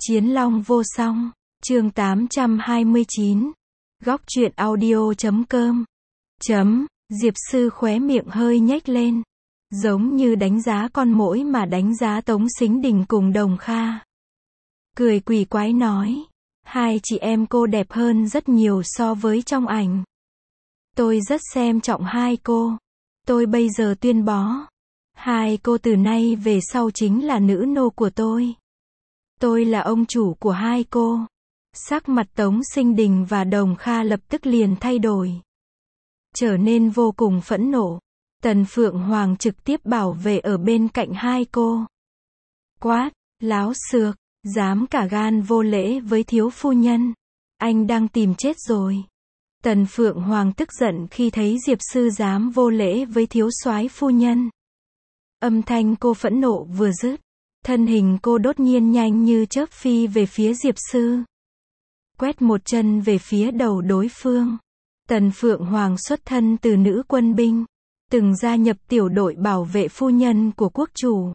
Chiến Long vô song, chương 829, góc truyện audio.com. Diệp Sư khóe miệng hơi nhếch lên, giống như đánh giá con muỗi mà đánh giá Tống Sính Đình cùng Đồng Kha. Cười quỷ quái nói, hai chị em cô đẹp hơn rất nhiều so với trong ảnh. Tôi rất xem trọng hai cô. Tôi bây giờ tuyên bố, hai cô từ nay về sau chính là nữ nô của tôi. Tôi là ông chủ của hai cô. Sắc mặt Tống Sính Đình và Đồng Kha lập tức liền thay đổi, trở nên vô cùng phẫn nộ. Tần Phượng Hoàng trực tiếp bảo vệ ở bên cạnh hai cô. Quát, láo xược, dám cả gan vô lễ với thiếu phu nhân. Anh đang tìm chết rồi. Tần Phượng Hoàng tức giận khi thấy Diệp Sư dám vô lễ với thiếu soái phu nhân. Âm thanh cô phẫn nộ vừa dứt, thân hình cô đột nhiên nhanh như chớp phi về phía Diệp Sư. Quét một chân về phía đầu đối phương. Tần Phượng Hoàng xuất thân từ nữ quân binh, từng gia nhập tiểu đội bảo vệ phu nhân của quốc chủ.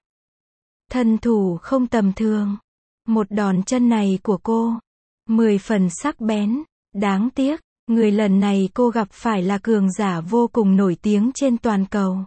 Thân thủ không tầm thường. Một đòn chân này của cô, 10 phần sắc bén. Đáng tiếc, người lần này cô gặp phải là cường giả vô cùng nổi tiếng trên toàn cầu.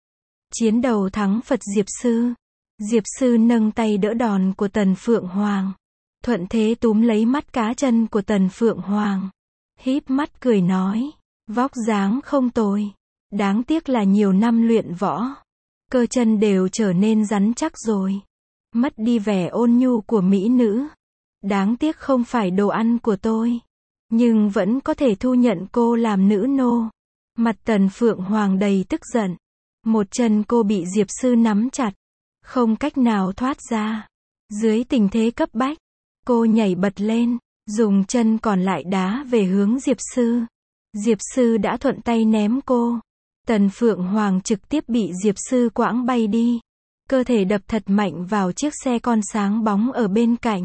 Chiến đầu thắng Phật Diệp Sư. Diệp Sư nâng tay đỡ đòn của Tần Phượng Hoàng, thuận thế túm lấy mắt cá chân của Tần Phượng Hoàng, híp mắt cười nói, vóc dáng không tồi, đáng tiếc là nhiều năm luyện võ, cơ chân đều trở nên rắn chắc rồi, mất đi vẻ ôn nhu của mỹ nữ. Đáng tiếc không phải đồ ăn của tôi, nhưng vẫn có thể thu nhận cô làm nữ nô. Mặt Tần Phượng Hoàng đầy tức giận. Một chân cô bị Diệp Sư nắm chặt, không cách nào thoát ra. Dưới tình thế cấp bách, cô nhảy bật lên, dùng chân còn lại đá về hướng Diệp Sư. Diệp Sư đã thuận tay ném cô. Tần Phượng Hoàng trực tiếp bị Diệp Sư quãng bay đi. Cơ thể đập thật mạnh vào chiếc xe con sáng bóng ở bên cạnh.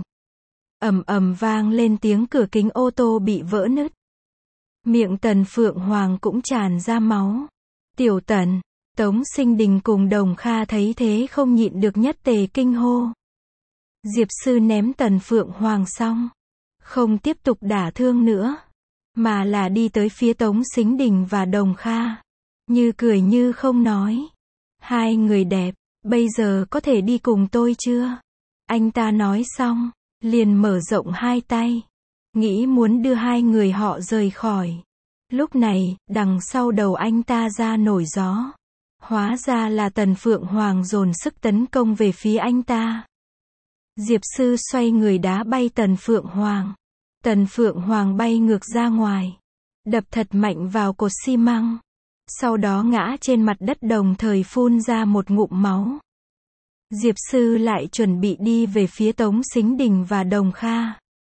Ầm ầm vang lên tiếng cửa kính ô tô bị vỡ nứt. Miệng Tần Phượng Hoàng cũng tràn ra máu. Tiểu Tần, Tống Sính Đình cùng Đồng Kha thấy thế không nhịn được nhất tề kinh hô. Diệp Sư ném Tần Phượng Hoàng xong, không tiếp tục đả thương nữa, mà là đi tới phía Tống Sính Đình và Đồng Kha, như cười như không nói. Hai người đẹp, bây giờ có thể đi cùng tôi chưa? Anh ta nói xong, liền mở rộng hai tay, nghĩ muốn đưa hai người họ rời khỏi. Lúc này, đằng sau đầu anh ta ra nổi gió. Hóa ra là Tần Phượng Hoàng dồn sức tấn công về phía anh ta. Diệp Sư xoay người đá bay Tần Phượng Hoàng. Tần Phượng Hoàng bay ngược ra ngoài, đập thật mạnh vào cột xi măng. Sau đó ngã trên mặt đất đồng thời phun ra một ngụm máu. Diệp Sư lại chuẩn bị đi về phía Tống Sính Đình và Đồng Kha.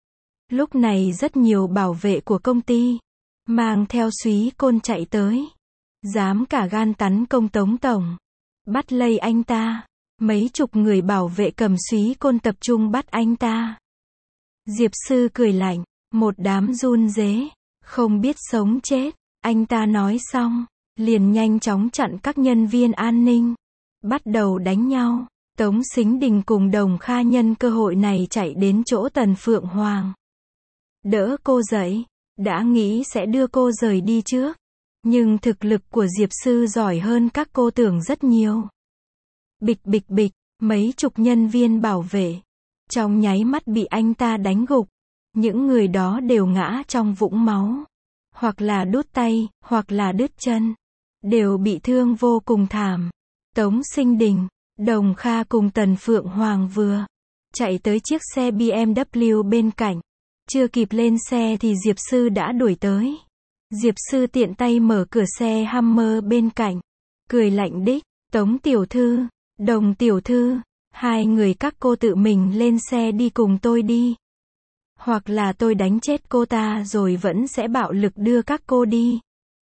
Lúc này rất nhiều bảo vệ của công ty, mang theo súy côn chạy tới. Dám cả gan tấn công Tống Tổng. Bắt lấy anh ta. Mấy chục người bảo vệ cầm súy côn tập trung bắt anh ta. Diệp Sư cười lạnh, một đám run rế, không biết sống chết. Anh ta nói xong, liền nhanh chóng chặn các nhân viên an ninh, bắt đầu đánh nhau. Tống Sính Đình cùng Đồng Kha nhân cơ hội này chạy đến chỗ Tần Phượng Hoàng, đỡ cô dậy, đã nghĩ sẽ đưa cô rời đi trước. Nhưng thực lực của Diệp Sư giỏi hơn các cô tưởng rất nhiều. Bịch bịch bịch, mấy chục nhân viên bảo vệ, trong nháy mắt bị anh ta đánh gục. Những người đó đều ngã trong vũng máu. Hoặc là đứt tay, hoặc là đứt chân. Đều bị thương vô cùng thảm. Tống Sính Đình, Đồng Kha cùng Tần Phượng Hoàng vừa chạy tới chiếc xe BMW bên cạnh. Chưa kịp lên xe thì Diệp Sư đã đuổi tới. Diệp Sư tiện tay mở cửa xe Hummer bên cạnh, cười lạnh đích, Tống tiểu thư, Đồng tiểu thư, hai người các cô tự mình lên xe đi cùng tôi đi. Hoặc là tôi đánh chết cô ta rồi vẫn sẽ bạo lực đưa các cô đi.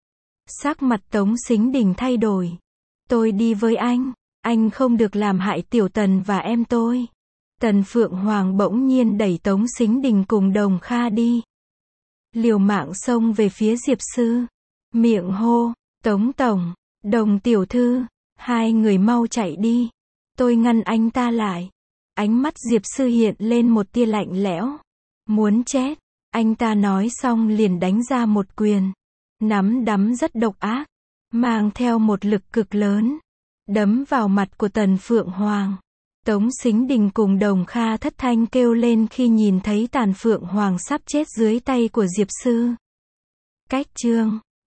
Sắc mặt Tống Sính Đình thay đổi. Tôi đi với anh không được làm hại Tiểu Tần và em tôi. Tần Phượng Hoàng bỗng nhiên đẩy Tống Sính Đình cùng Đồng Kha đi. Liều mạng xông về phía Diệp Sư. Miệng hô, Tống Tổng, Đồng tiểu thư, hai người mau chạy đi. Tôi ngăn anh ta lại. Ánh mắt Diệp Sư hiện lên một tia lạnh lẽo. Muốn chết. Anh ta nói xong liền đánh ra một quyền. Nắm đấm rất độc ác, mang theo một lực cực lớn, đấm vào mặt của Tần Phượng Hoàng. Tống Sính Đình cùng Đồng Kha thất thanh kêu lên khi nhìn thấy Tần Phượng Hoàng sắp chết dưới tay của Diệp Sư. Cách chương